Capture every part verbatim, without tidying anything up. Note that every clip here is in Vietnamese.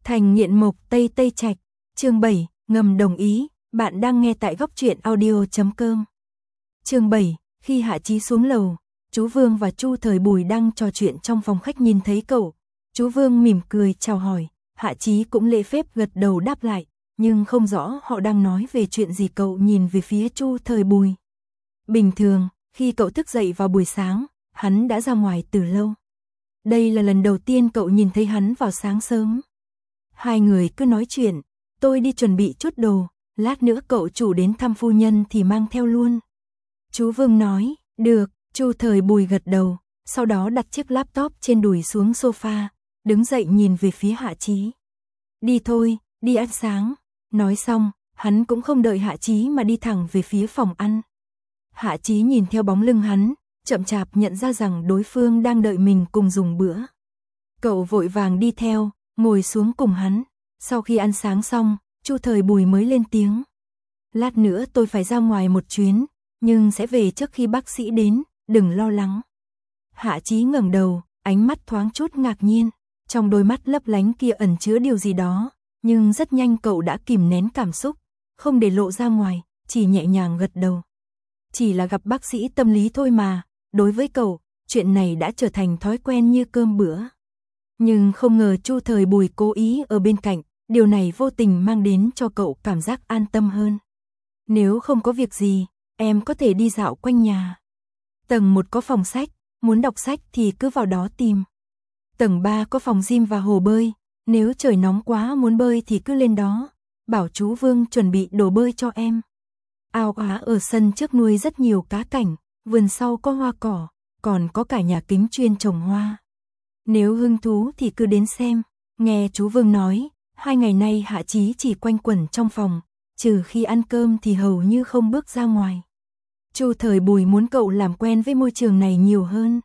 Thành nghiện mộc Tây Tây Trạch, chương bảy, ngầm đồng ý, bạn đang nghe tại góc truyện audio chấm com. Chương bảy, khi Hạ Chí xuống lầu, chú Vương và Chu Thời Bùi đang trò chuyện trong phòng khách nhìn thấy cậu. Chú Vương mỉm cười chào hỏi, Hạ Chí cũng lễ phép gật đầu đáp lại, nhưng không rõ họ đang nói về chuyện gì. Cậu nhìn về phía Chu Thời Bùi. Bình thường, khi cậu thức dậy vào buổi sáng, hắn đã ra ngoài từ lâu. Đây là lần đầu tiên cậu nhìn thấy hắn vào sáng sớm. Hai người cứ nói chuyện, tôi đi chuẩn bị chút đồ, lát nữa cậu chủ đến thăm phu nhân thì mang theo luôn. Chú Vương nói, được, Chu Thời Bùi gật đầu, sau đó đặt chiếc laptop trên đùi xuống sofa, đứng dậy nhìn về phía Hạ Chí. Đi thôi, đi ăn sáng. Nói xong, hắn cũng không đợi Hạ Chí mà đi thẳng về phía phòng ăn. Hạ Chí nhìn theo bóng lưng hắn, chậm chạp nhận ra rằng đối phương đang đợi mình cùng dùng bữa. Cậu vội vàng đi theo, ngồi xuống cùng hắn. Sau khi ăn sáng xong, Chu Thời Bùi mới lên tiếng. Lát nữa tôi phải ra ngoài một chuyến, nhưng sẽ về trước khi bác sĩ đến, đừng lo lắng. Hạ Chí ngẩng đầu, ánh mắt thoáng chút ngạc nhiên, trong đôi mắt lấp lánh kia ẩn chứa điều gì đó, nhưng rất nhanh cậu đã kìm nén cảm xúc, không để lộ ra ngoài, chỉ nhẹ nhàng gật đầu. Chỉ là gặp bác sĩ tâm lý thôi mà, đối với cậu, chuyện này đã trở thành thói quen như cơm bữa. Nhưng không ngờ Chu Thời Bùi cố ý ở bên cạnh, điều này vô tình mang đến cho cậu cảm giác an tâm hơn. Nếu không có việc gì, em có thể đi dạo quanh nhà. Tầng một có phòng sách, muốn đọc sách thì cứ vào đó tìm. Tầng ba có phòng gym và hồ bơi, nếu trời nóng quá muốn bơi thì cứ lên đó. Bảo chú Vương chuẩn bị đồ bơi cho em. Ao cá ở sân trước nuôi rất nhiều cá cảnh, vườn sau có hoa cỏ, còn có cả nhà kính chuyên trồng hoa. Nếu hứng thú thì cứ đến xem. Nghe chú Vương nói, hai ngày nay Hạ Chí chỉ quanh quẩn trong phòng, trừ khi ăn cơm thì hầu như không bước ra ngoài. Chu Thời Bùi muốn cậu làm quen với môi trường này nhiều hơn.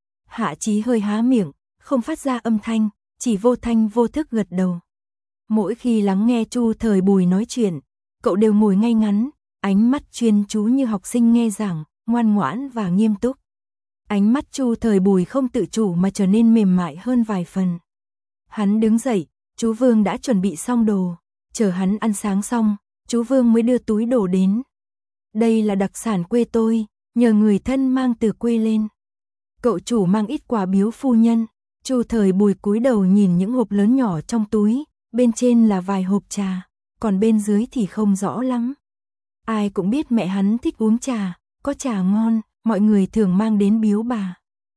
Hạ Chí hơi há miệng, không phát ra âm thanh, chỉ vô thanh vô thức gật đầu. Mỗi khi lắng nghe Chu Thời Bùi nói chuyện, cậu đều ngồi ngay ngắn, ánh mắt chuyên chú như học sinh nghe giảng, ngoan ngoãn và nghiêm túc. Ánh mắt Chu Thời Bùi không tự chủ mà trở nên mềm mại hơn vài phần. Hắn đứng dậy, chú Vương đã chuẩn bị xong đồ, chờ hắn ăn sáng xong, chú Vương mới đưa túi đồ đến. Đây là đặc sản quê tôi, nhờ người thân mang từ quê lên. Cậu chủ mang ít quà biếu phu nhân. Chu Thời Bùi cúi đầu nhìn những hộp lớn nhỏ trong túi, bên trên là vài hộp trà, còn bên dưới thì không rõ lắm. Ai cũng biết mẹ hắn thích uống trà, có trà ngon, mọi người thường mang đến biếu bà.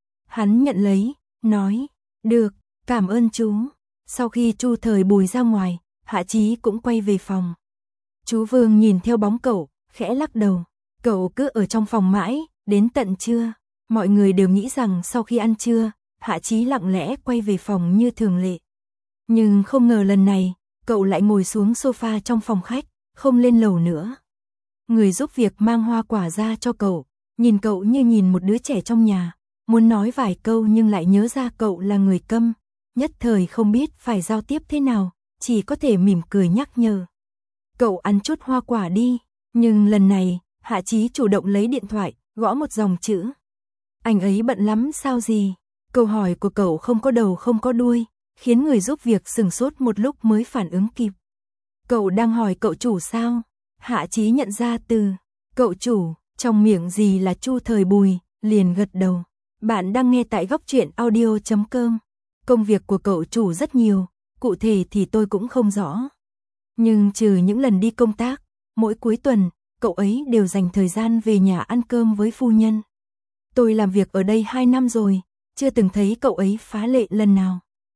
Hắn nhận lấy, nói, được, cảm ơn chú. Sau khi Chu Thời Bùi ra ngoài, Hạ Chí cũng quay về phòng. Chú Vương nhìn theo bóng cậu, khẽ lắc đầu. Cậu cứ ở trong phòng mãi, đến tận trưa. Mọi người đều nghĩ rằng sau khi ăn trưa, Hạ Chí lặng lẽ quay về phòng như thường lệ. Nhưng không ngờ lần này, cậu lại ngồi xuống sofa trong phòng khách, không lên lầu nữa. Người giúp việc mang hoa quả ra cho cậu, nhìn cậu như nhìn một đứa trẻ trong nhà, muốn nói vài câu nhưng lại nhớ ra cậu là người câm, nhất thời không biết phải giao tiếp thế nào, chỉ có thể mỉm cười nhắc nhở. Cậu ăn chút hoa quả đi, nhưng lần này, Hạ Chí chủ động lấy điện thoại, gõ một dòng chữ. Anh ấy bận lắm sao gì? Câu hỏi của cậu không có đầu không có đuôi, khiến người giúp việc sửng sốt một lúc mới phản ứng kịp. Cậu đang hỏi cậu chủ sao? Hạ Chí nhận ra từ cậu chủ, trong miệng gì là Chu Thời Bùi, liền gật đầu. Bạn đang nghe tại góc truyện audio chấm com. Công việc của cậu chủ rất nhiều, cụ thể thì tôi cũng không rõ. Nhưng trừ những lần đi công tác, mỗi cuối tuần, cậu ấy đều dành thời gian về nhà ăn cơm với phu nhân. Tôi làm việc ở đây hai năm rồi, chưa từng thấy cậu ấy phá lệ lần nào.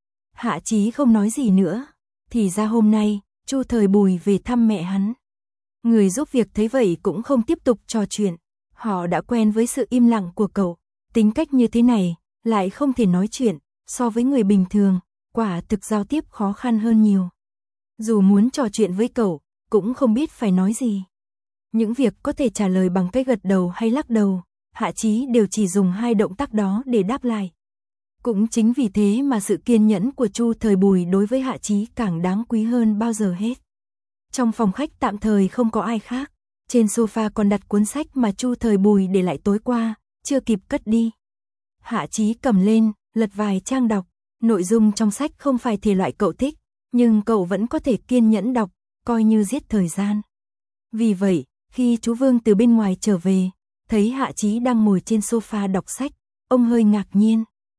Hạ Chí không nói gì nữa, thì ra hôm nay, Chu Thời Bùi về thăm mẹ hắn. Người giúp việc thấy vậy cũng không tiếp tục trò chuyện, họ đã quen với sự im lặng của cậu, tính cách như thế này, lại không thể nói chuyện, so với người bình thường, quả thực giao tiếp khó khăn hơn nhiều. Dù muốn trò chuyện với cậu, cũng không biết phải nói gì. Những việc có thể trả lời bằng cái gật đầu hay lắc đầu, Hạ Chí đều chỉ dùng hai động tác đó để đáp lại. Cũng chính vì thế mà sự kiên nhẫn của Chu Thời Bùi đối với Hạ Chí càng đáng quý hơn bao giờ hết. Trong phòng khách tạm thời không có ai khác, trên sofa còn đặt cuốn sách mà Chu Thời Bùi để lại tối qua, chưa kịp cất đi. Hạ Chí cầm lên, lật vài trang đọc, nội dung trong sách không phải thể loại cậu thích, nhưng cậu vẫn có thể kiên nhẫn đọc, coi như giết thời gian. Vì vậy, khi chú Vương từ bên ngoài trở về, thấy Hạ Chí đang ngồi trên sofa đọc sách, ông hơi ngạc nhiên.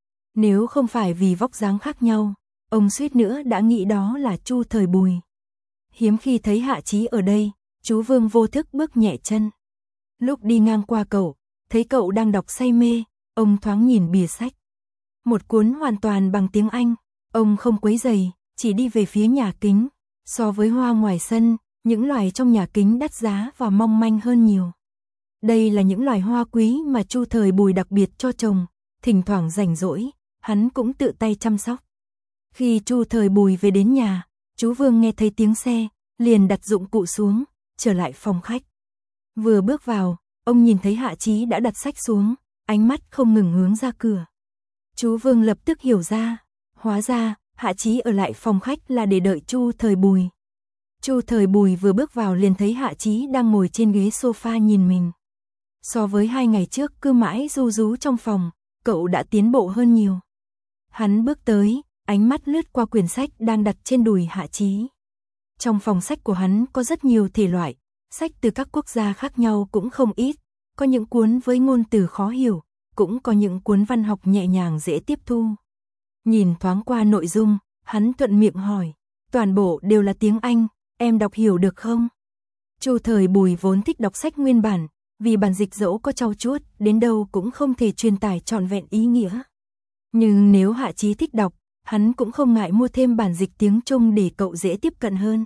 Nếu không phải vì vóc dáng khác nhau, ông suýt nữa đã nghĩ đó là Chu Thời Bùi. Hiếm khi thấy Hạ Chí ở đây, chú Vương vô thức bước nhẹ chân. Lúc đi ngang qua cậu, thấy cậu đang đọc say mê, ông thoáng nhìn bìa sách. Một cuốn hoàn toàn bằng tiếng Anh, ông không quấy rầy, chỉ đi về phía nhà kính. So với hoa ngoài sân, những loài trong nhà kính đắt giá và mong manh hơn nhiều. Đây là những loài hoa quý mà Chu Thời Bùi đặc biệt cho trồng, thỉnh thoảng rảnh rỗi, hắn cũng tự tay chăm sóc. Khi Chu Thời Bùi về đến nhà, chú Vương nghe thấy tiếng xe, liền đặt dụng cụ xuống, trở lại phòng khách. Vừa bước vào, ông nhìn thấy Hạ Chí đã đặt sách xuống, ánh mắt không ngừng hướng ra cửa. Chú Vương lập tức hiểu ra, hóa ra, Hạ Chí ở lại phòng khách là để đợi Chu Thời Bùi. Chu Thời Bùi vừa bước vào liền thấy Hạ Chí đang ngồi trên ghế sofa nhìn mình. So với hai ngày trước cứ mãi ru rú trong phòng, cậu đã tiến bộ hơn nhiều. Hắn bước tới, ánh mắt lướt qua quyển sách đang đặt trên đùi Hạ Chí. Trong phòng sách của hắn có rất nhiều thể loại, sách từ các quốc gia khác nhau cũng không ít, có những cuốn với ngôn từ khó hiểu, cũng có những cuốn văn học nhẹ nhàng dễ tiếp thu. Nhìn thoáng qua nội dung, hắn thuận miệng hỏi, toàn bộ đều là tiếng Anh, em đọc hiểu được không? Chu Thời Bùi vốn thích đọc sách nguyên bản, vì bản dịch dẫu có trau chuốt, đến đâu cũng không thể truyền tải trọn vẹn ý nghĩa. Nhưng nếu Hạ Chí thích đọc, hắn cũng không ngại mua thêm bản dịch tiếng Trung để cậu dễ tiếp cận hơn.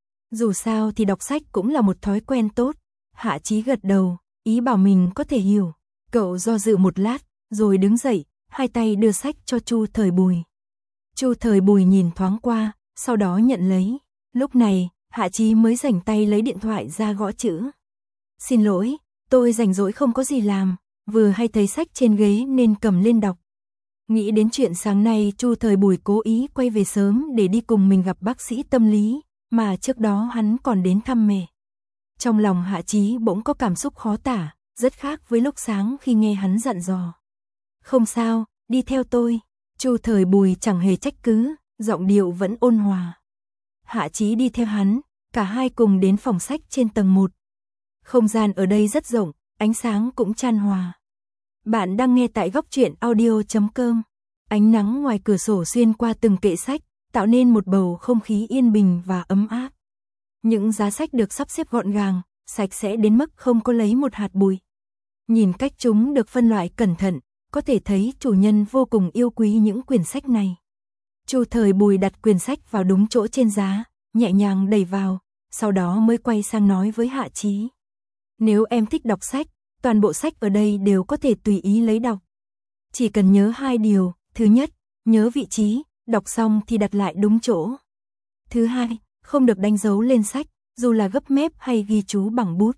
Dù sao thì đọc sách cũng là một thói quen tốt. Hạ Chí gật đầu, ý bảo mình có thể hiểu. Cậu do dự một lát, rồi đứng dậy, hai tay đưa sách cho Chu Thời Bùi. Chu Thời Bùi nhìn thoáng qua, sau đó nhận lấy. Lúc này, Hạ Chí mới rảnh tay lấy điện thoại ra gõ chữ. Xin lỗi, tôi rảnh rỗi không có gì làm, vừa hay thấy sách trên ghế nên cầm lên đọc. Nghĩ đến chuyện sáng nay Chu Thời Bùi cố ý quay về sớm để đi cùng mình gặp bác sĩ tâm lý, mà trước đó hắn còn đến thăm mẹ. Trong lòng Hạ Chí bỗng có cảm xúc khó tả, rất khác với lúc sáng khi nghe hắn dặn dò. Không sao, đi theo tôi. Chu Thời Bùi chẳng hề trách cứ, giọng điệu vẫn ôn hòa. Hạ Chí đi theo hắn, cả hai cùng đến phòng sách trên tầng một. Không gian ở đây rất rộng, ánh sáng cũng chan hòa. Bạn đang nghe tại góc truyện audio chấm com. Ánh nắng ngoài cửa sổ xuyên qua từng kệ sách, tạo nên một bầu không khí yên bình và ấm áp. Những giá sách được sắp xếp gọn gàng, sạch sẽ đến mức không có lấy một hạt bụi. Nhìn cách chúng được phân loại cẩn thận, có thể thấy chủ nhân vô cùng yêu quý những quyển sách này. Chu Thời Bùi đặt quyển sách vào đúng chỗ trên giá, nhẹ nhàng đẩy vào, sau đó mới quay sang nói với Hạ Chí. Nếu em thích đọc sách, toàn bộ sách ở đây đều có thể tùy ý lấy đọc. Chỉ cần nhớ hai điều, thứ nhất, nhớ vị trí, đọc xong thì đặt lại đúng chỗ. Thứ hai, không được đánh dấu lên sách, dù là gấp mép hay ghi chú bằng bút.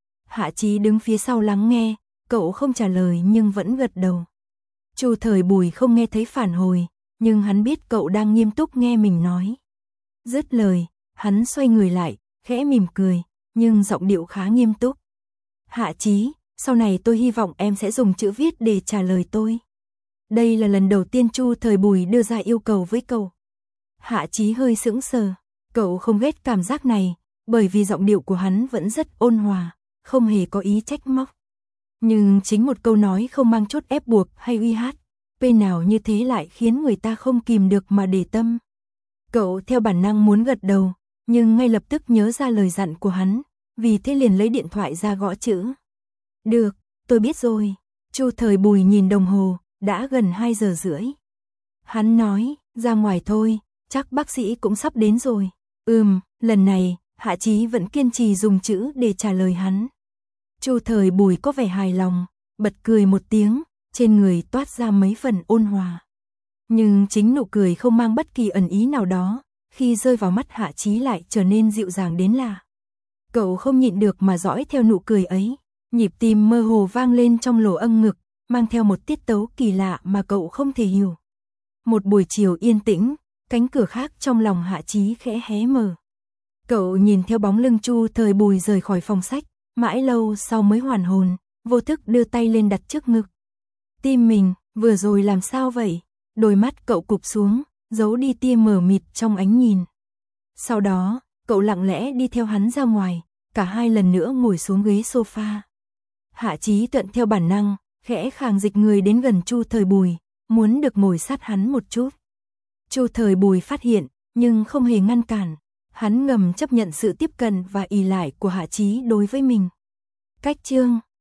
Hạ Chí đứng phía sau lắng nghe, cậu không trả lời nhưng vẫn gật đầu. Chu Thời Bùi không nghe thấy phản hồi, nhưng hắn biết cậu đang nghiêm túc nghe mình nói. Dứt lời, hắn xoay người lại, khẽ mỉm cười, nhưng giọng điệu khá nghiêm túc. Hạ Chí, sau này tôi hy vọng em sẽ dùng chữ viết để trả lời tôi. Đây là lần đầu tiên Chu Thời Bùi đưa ra yêu cầu với cậu. Hạ Chí hơi sững sờ, cậu không ghét cảm giác này, bởi vì giọng điệu của hắn vẫn rất ôn hòa, không hề có ý trách móc. Nhưng chính một câu nói không mang chút ép buộc hay uy hát, bên nào như thế lại khiến người ta không kìm được mà để tâm. Cậu theo bản năng muốn gật đầu, nhưng ngay lập tức nhớ ra lời dặn của hắn, vì thế liền lấy điện thoại ra gõ chữ. Được, tôi biết rồi. Chu Thời Bùi nhìn đồng hồ, đã gần hai giờ rưỡi. Hắn nói, ra ngoài thôi, chắc bác sĩ cũng sắp đến rồi. Ừm, lần này, Hạ Chí vẫn kiên trì dùng chữ để trả lời hắn. Chu Thời Bùi có vẻ hài lòng, bật cười một tiếng, trên người toát ra mấy phần ôn hòa. Nhưng chính nụ cười không mang bất kỳ ẩn ý nào đó, khi rơi vào mắt Hạ Chí lại trở nên dịu dàng đến lạ. Cậu không nhịn được mà dõi theo nụ cười ấy, nhịp tim mơ hồ vang lên trong lỗ âm ngực, mang theo một tiết tấu kỳ lạ mà cậu không thể hiểu. Một buổi chiều yên tĩnh, cánh cửa khác trong lòng Hạ Chí khẽ hé mở. Cậu nhìn theo bóng lưng Chu Thời Bùi rời khỏi phòng sách, mãi lâu sau mới hoàn hồn, vô thức đưa tay lên đặt trước ngực. Tim mình, vừa rồi làm sao vậy? Đôi mắt cậu cụp xuống, giấu đi tia mờ mịt trong ánh nhìn. Sau đó, cậu lặng lẽ đi theo hắn ra ngoài, cả hai lần nữa ngồi xuống ghế sofa. Hạ Chí Tuận theo bản năng, khẽ khàng dịch người đến gần Chu Thời Bùi, muốn được ngồi sát hắn một chút. Chu Thời Bùi phát hiện, nhưng không hề ngăn cản, hắn ngầm chấp nhận sự tiếp cận và ỷ lại của Hạ Chí đối với mình. Cách chương